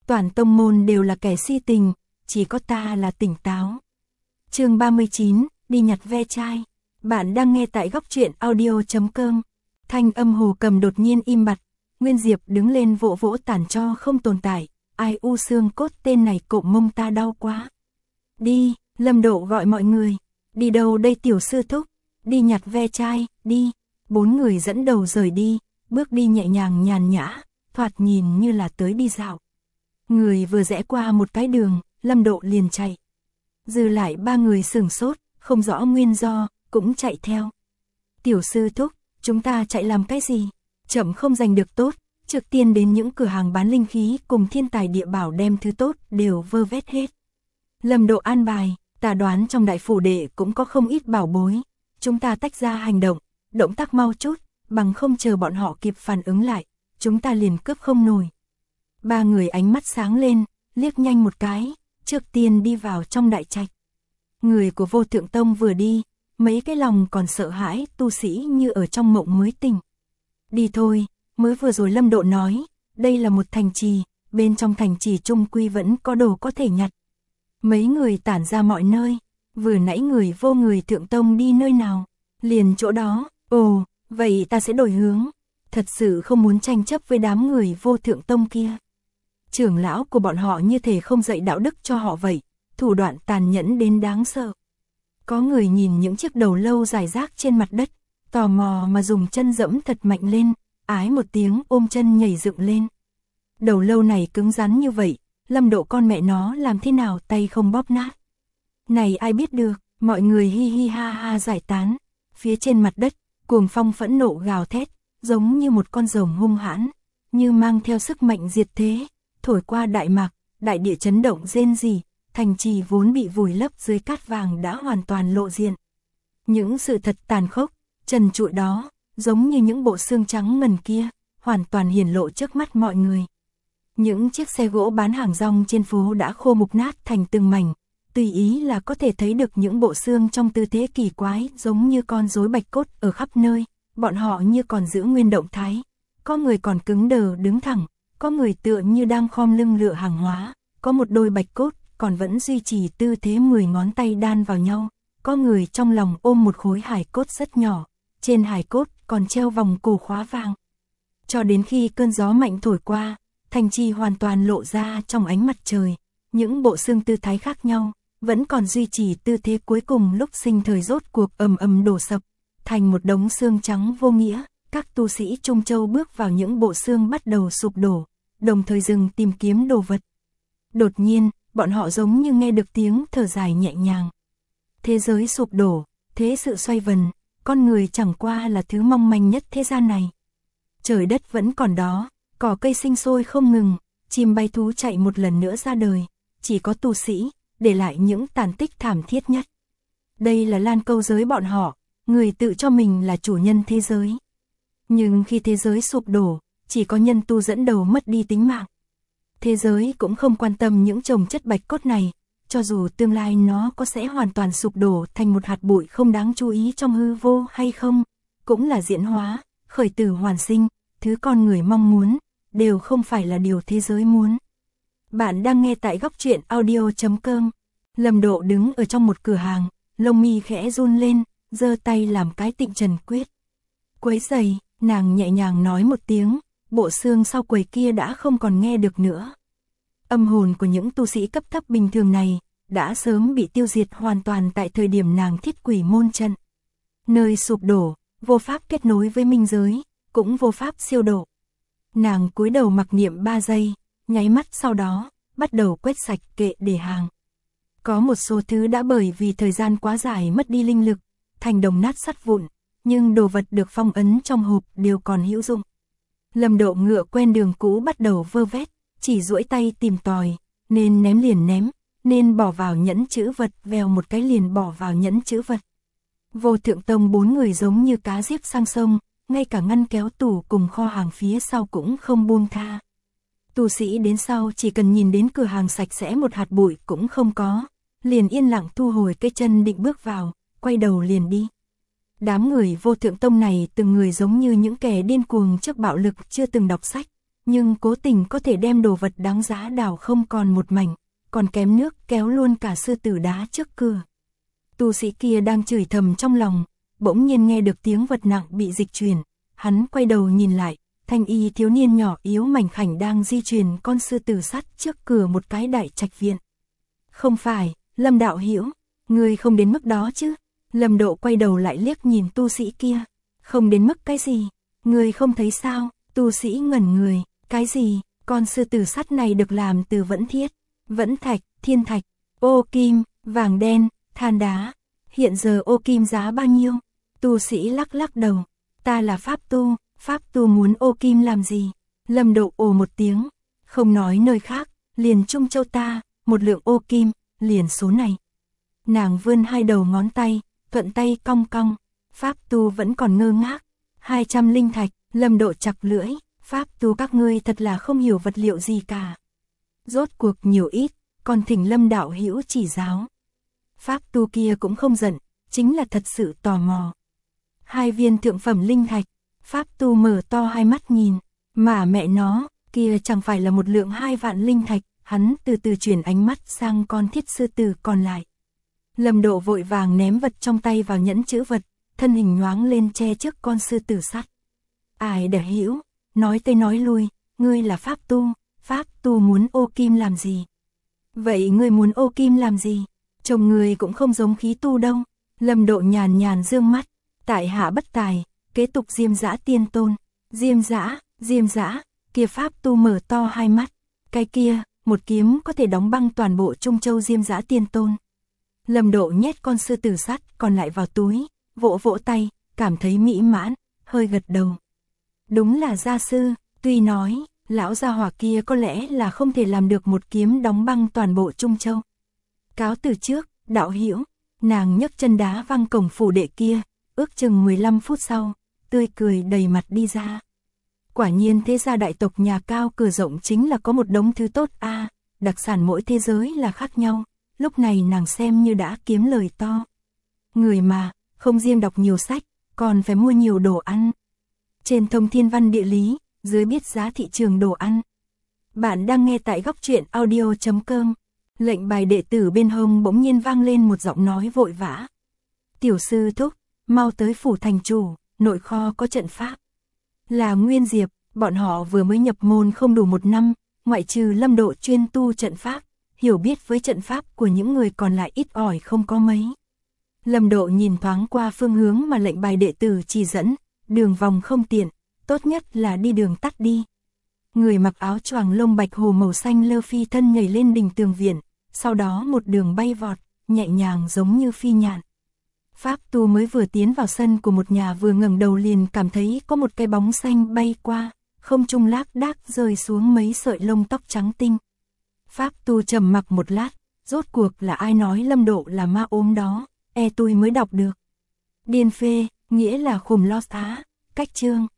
toàn tông môn đều là kẻ si tình, chỉ có ta là tỉnh táo. Chương 39, đi nhặt ve chai. Bạn đang nghe tại góc truyện audio.com. Thanh âm Hồ Cầm đột nhiên im bặt, Nguyên Diệp đứng lên vỗ vỗ tàn tro không tồn tại, ai u xương cốt tên này cộm mông ta đau quá. Đi, Lâm Độ gọi mọi người. Đi đâu đây tiểu sư thúc? Đi nhặt ve chai, đi. 4 người dẫn đầu rời đi, bước đi nhẹ nhàng nhàn nhã, thoạt nhìn như là tới đi dạo. Người vừa rẽ qua một cái đường, Lâm Độ liền chạy. Dư lại 3 người sửng sốt, không rõ nguyên do, cũng chạy theo. Tiểu sư thúc, chúng ta chạy làm cái gì? Chậm không giành được tốt, trước tiên đến những cửa hàng bán linh khí cùng thiên tài địa bảo đem thứ tốt đều vơ vét hết. Lâm Độ an bài, ta đoán trong đại phủ đệ cũng có không ít bảo bối. Chúng ta tách ra hành động, động tác mau chút, bằng không chờ bọn họ kịp phản ứng lại, chúng ta liền cướp không nổi. 3 người ánh mắt sáng lên, liếc nhanh một cái, trước tiên đi vào trong đại trạch. Người của Vô Thượng Tông vừa đi, mấy cái lòng còn sợ hãi tu sĩ như ở trong mộng mới tỉnh. Đi thôi, mới vừa rồi Lâm Độ nói, đây là một thành trì, bên trong thành trì trung quy vẫn có đồ có thể nhặt. Mấy người tản ra mọi nơi, vừa nãy người Vô người Thượng Tông đi nơi nào, liền chỗ đó. Ồ, vậy ta sẽ đổi hướng, thật sự không muốn tranh chấp với đám người Vô Thượng Tông kia. Trưởng lão của bọn họ như thể không dạy đạo đức cho họ vậy, thủ đoạn tàn nhẫn đến đáng sợ. Có người nhìn những chiếc đầu lâu rải rác trên mặt đất, tò mò mà dùng chân dẫm thật mạnh lên, ái một tiếng ôm chân nhảy dựng lên. Đầu lâu này cứng rắn như vậy, Lâm Độ con mẹ nó làm thế nào tay không bóp nát. Này ai biết được, mọi người hi hi ha ha giải tán. Phía trên mặt đất, cuồng phong phẫn nộ gào thét, giống như một con rồng hung hãn, như mang theo sức mạnh diệt thế, thổi qua đại mạc, đại địa chấn động rên rỉ, thành trì vốn bị vùi lấp dưới cát vàng đã hoàn toàn lộ diện. Những sự thật tàn khốc, trần trụi đó, giống như những bộ xương trắng ngần kia, hoàn toàn hiển lộ trước mắt mọi người. Những chiếc xe gỗ bán hàng rong trên phố đã khô mục nát thành từng mảnh, tùy ý là có thể thấy được những bộ xương trong tư thế kỳ quái giống như con rối bạch cốt ở khắp nơi, bọn họ như còn giữ nguyên động thái. Có người còn cứng đờ đứng thẳng, có người tựa như đang khom lưng lựa hàng hóa, có một đôi bạch cốt còn vẫn duy trì tư thế 10 ngón tay đan vào nhau, có người trong lòng ôm một khối hài cốt rất nhỏ, trên hài cốt còn treo vòng cổ khóa vàng. Cho đến khi cơn gió mạnh thổi qua, thành trì hoàn toàn lộ ra trong ánh mặt trời, những bộ xương tư thái khác nhau, vẫn còn duy trì tư thế cuối cùng lúc sinh thời rốt cuộc ầm ầm đổ sập, thành một đống xương trắng vô nghĩa. Các tu sĩ Trung Châu bước vào những bộ xương bắt đầu sụp đổ, đồng thời dừng tìm kiếm đồ vật. Đột nhiên, bọn họ giống như nghe được tiếng thở dài nhẹ nhàng. Thế giới sụp đổ, thế sự xoay vần, con người chẳng qua là thứ mong manh nhất thế gian này. Trời đất vẫn còn đó, cỏ cây sinh sôi không ngừng, chim bay thú chạy một lần nữa ra đời, chỉ có tu sĩ để lại những tàn tích thảm thiết nhất. Đây là Lan Câu giới bọn họ, người tự cho mình là chủ nhân thế giới. Nhưng khi thế giới sụp đổ, chỉ có nhân tu dẫn đầu mất đi tính mạng. Thế giới cũng không quan tâm những chồng chất bạch cốt này, cho dù tương lai nó có sẽ hoàn toàn sụp đổ thành một hạt bụi không đáng chú ý trong hư vô hay không, cũng là diễn hóa, khởi tử hoàn sinh, thứ con người mong muốn, đều không phải là điều thế giới muốn. Bạn đang nghe tại góc truyện audio.com. Lâm Độ đứng ở trong một cửa hàng, lông mi khẽ run lên, giơ tay làm cái tịnh trần quyết. Quấy giày, nàng nhẹ nhàng nói một tiếng, bộ xương sau quầy kia đã không còn nghe được nữa. Âm hồn của những tu sĩ cấp thấp bình thường này đã sớm bị tiêu diệt hoàn toàn tại thời điểm nàng thiết quỷ môn trận. Nơi sụp đổ, vô pháp kết nối với minh giới, cũng vô pháp siêu độ. Nàng cúi đầu mặc niệm 3 giây, nháy mắt sau đó, bắt đầu quét sạch kệ để hàng. Có một số thứ đã bởi vì thời gian quá dài mất đi linh lực, thành đồng nát sắt vụn, nhưng đồ vật được phong ấn trong hộp đều còn hữu dụng. Lâm Độ ngựa quen đường cũ bắt đầu vơ vét, chỉ duỗi tay tìm tòi, nên ném liền ném, nên bỏ vào nhẫn chữ vật, vèo một cái liền bỏ vào nhẫn chữ vật. Vô Thượng Tông 4 người giống như cá giết sang sông, ngay cả ngăn kéo tủ cùng kho hàng phía sau cũng không buông tha. Tu sĩ đến sau chỉ cần nhìn đến cửa hàng sạch sẽ một hạt bụi cũng không có, liền yên lặng thu hồi cái chân định bước vào, quay đầu liền đi. Đám người Vô Thượng Tông này từng người giống như những kẻ điên cuồng trước bạo lực chưa từng đọc sách, nhưng cố tình có thể đem đồ vật đáng giá đảo không còn một mảnh, còn kém nước kéo luôn cả sư tử đá trước cửa. Tu sĩ kia đang chửi thầm trong lòng, bỗng nhiên nghe được tiếng vật nặng bị dịch chuyển, hắn quay đầu nhìn lại, thanh y thiếu niên nhỏ yếu mảnh khảnh đang di chuyển con sư tử sắt trước cửa một cái đại trạch viện. Không phải, Lâm đạo hữu, ngươi không đến mức đó chứ? Lâm Độ quay đầu lại liếc nhìn tu sĩ kia, không đến mức cái gì, ngươi không thấy sao? Tu sĩ ngẩn người, cái gì? Con sư tử sắt này được làm từ vẫn thiết, vẫn thạch, thiên thạch, ô kim, vàng đen, than đá. Hiện giờ ô kim giá bao nhiêu? Tu sĩ lắc lắc đầu, ta là pháp tu muốn ô kim làm gì? Lâm Độ ồ một tiếng, không nói nơi khác, liền Trung Châu ta, một lượng ô kim, liền số này. Nàng vươn hai đầu ngón tay, thuận tay cong cong, pháp tu vẫn còn ngơ ngác. 200 linh thạch, Lâm Độ chặt lưỡi, pháp tu các ngươi thật là không hiểu vật liệu gì cả. Rốt cuộc nhiều ít, còn thỉnh Lâm đạo hữu chỉ giáo. Pháp tu kia cũng không giận, chính là thật sự tò mò. 2 viên thượng phẩm linh thạch, pháp tu mở to hai mắt nhìn, mà mẹ nó, kia chẳng phải là một lượng 2 vạn linh thạch, hắn từ từ chuyển ánh mắt sang con thiết sư tử còn lại. Lâm Độ vội vàng ném vật trong tay vào nhẫn chữ vật, thân hình nhoáng lên che trước con sư tử sắt. Ai đã hiểu, nói tới nói lui, ngươi là pháp tu muốn ô kim làm gì? Vậy ngươi muốn ô kim làm gì? Chồng ngươi cũng không giống khí tu đâu. Lâm Độ nhàn nhàn dương mắt, tại hạ bất tài, kế tục Diêm Dã tiên tôn. Diêm Dã, kia pháp tu mở to hai mắt, cái kia, một kiếm có thể đóng băng toàn bộ Trung Châu Diêm Dã tiên tôn. Lâm Độ nhét con sư tử sắt còn lại vào túi, vỗ vỗ tay, cảm thấy mỹ mãn, hơi gật đầu. Đúng là gia sư, tuy nói, lão gia hỏa kia có lẽ là không thể làm được một kiếm đóng băng toàn bộ Trung Châu. Cáo từ trước, đạo hữu, nàng nhấc chân đá văng cổng phủ đệ kia, ước chừng 15 phút sau, tươi cười đầy mặt đi ra. Quả nhiên thế gia đại tộc nhà cao cửa rộng chính là có một đống thứ tốt a, đặc sản mỗi thế giới là khác nhau, lúc này nàng xem như đã kiếm lời to. Người mà, không riêng đọc nhiều sách, còn phải mua nhiều đồ ăn. Trên thông thiên văn địa lý, dưới biết giá thị trường đồ ăn. Bạn đang nghe tại góc truyện audio.com. Lệnh bài đệ tử bên hông bỗng nhiên vang lên một giọng nói vội vã. Tiểu sư thúc, mau tới phủ thành chủ, nội kho có trận pháp. Là Nguyên Diệp, bọn họ vừa mới nhập môn không đủ 1 năm, ngoại trừ Lâm Độ chuyên tu trận pháp, hiểu biết với trận pháp của những người còn lại ít ỏi không có mấy. Lâm Độ nhìn thoáng qua phương hướng mà lệnh bài đệ tử chỉ dẫn, đường vòng không tiện, tốt nhất là đi đường tắt đi. Người mặc áo choàng lông bạch hồ màu xanh lơ phi thân nhảy lên đỉnh tường viện, sau đó một đường bay vọt, nhẹ nhàng giống như phi nhạn. Pháp tu mới vừa tiến vào sân của một nhà vừa ngẩng đầu liền cảm thấy có một cái bóng xanh bay qua, không trung lác đác rơi xuống mấy sợi lông tóc trắng tinh. Pháp tu trầm mặc một lát, rốt cuộc là ai nói Lâm Độ là ma ốm đó, tôi mới đọc được. Điên phê, nghĩa là khùm lo xá, cách chương.